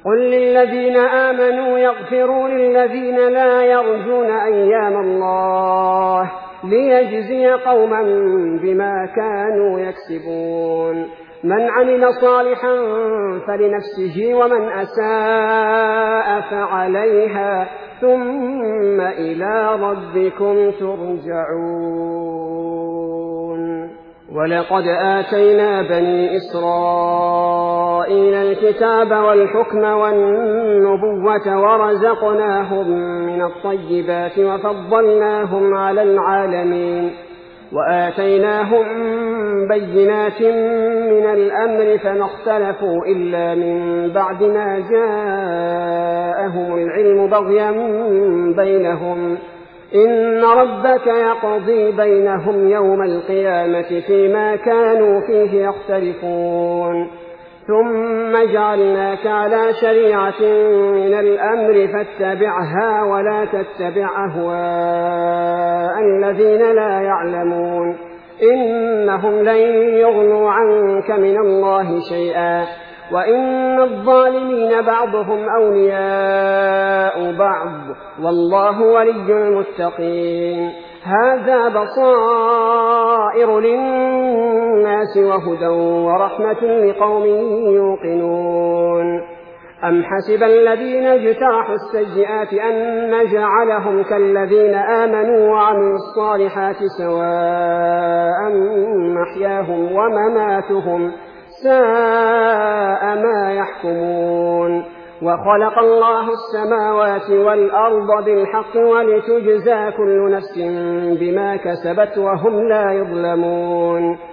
قل للذين آمنوا يغفروا للذين لا يرجون أيام الله ليجزي قوما بما كانوا يكسبون من عمل صالحا فلنفسه ومن أساء فعليها ثم إلى ربكم ترجعون ولقد آتينا بني إسرائيل الكتاب والحكم والنبوة ورزقناهم من الطيبات وفضلناهم على العالمين وآتيناهم بينات من الأمر فما اختلفوا إلا من بعد ما جاءهم العلم بغيا بينهم إن ربك يقضي بينهم يوم القيامة فيما كانوا فيه يختلفون ثم جعلناك على شريعة من الأمر فاتبعها ولا تتبع أهواء الذين لا يعلمون إنهم لن يغنوا عنك من الله شيئا وإن الظالمين بعضهم أولياء بعض والله ولي المتقين هذا بصائر للناس وهدى ورحمة لقوم يوقنون أم حسب الذين اجترحوا السيئات أن نجعلهم كالذين آمنوا وعملوا الصالحات سواء محياهم ومماتهم ساء ما يحكمون وخلق الله السماوات والأرض بالحق ولتجزى كل نفس بما كسبت وهم لا يظلمون